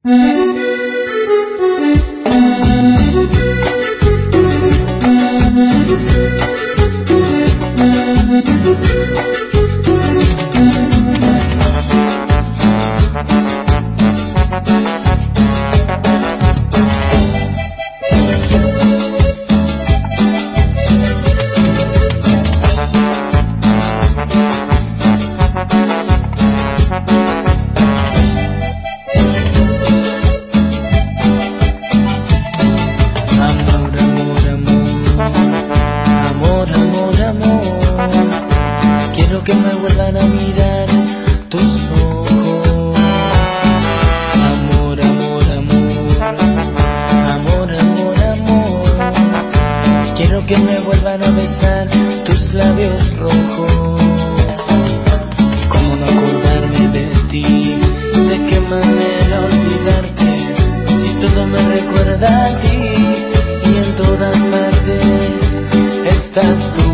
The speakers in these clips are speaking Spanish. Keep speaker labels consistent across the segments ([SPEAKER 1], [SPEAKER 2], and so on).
[SPEAKER 1] Quiero que me vuelvan a mirar tus ojos. Amor, amor, amor. Amor, amor, amor. Quiero que me vuelvan a besar tus labios rojos. ¿Cómo no acordarme de ti? ¿De qué manera olvidarte? Si todo me recuerda a ti y en todas partes estás tú.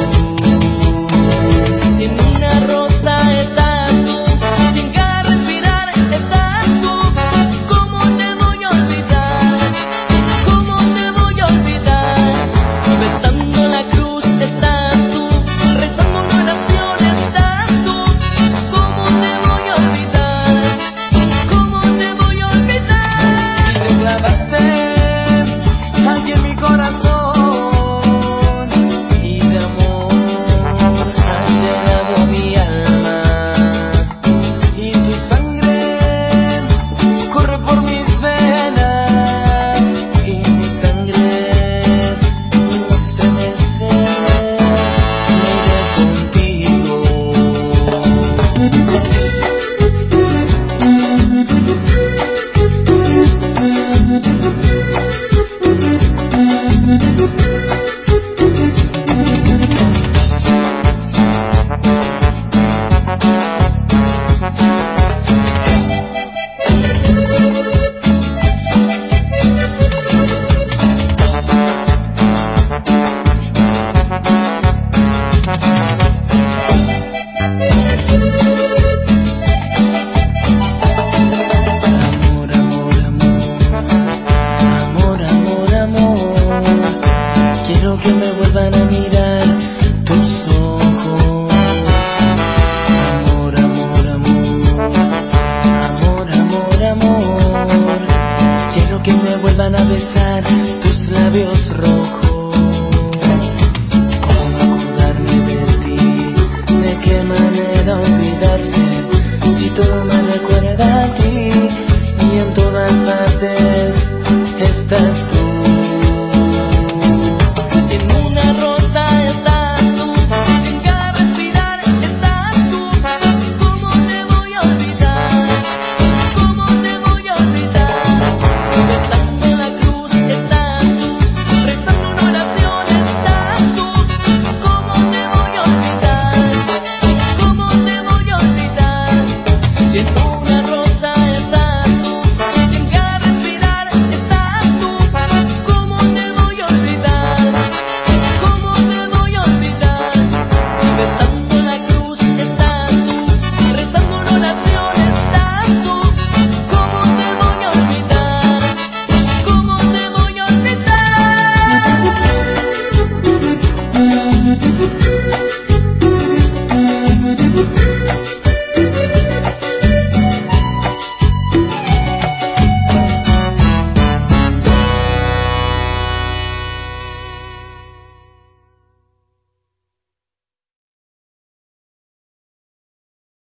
[SPEAKER 1] Quiero que me vuelvan a mirar tus ojos. Amor, amor, amor. Amor, amor, amor. Quiero que me vuelvan a besar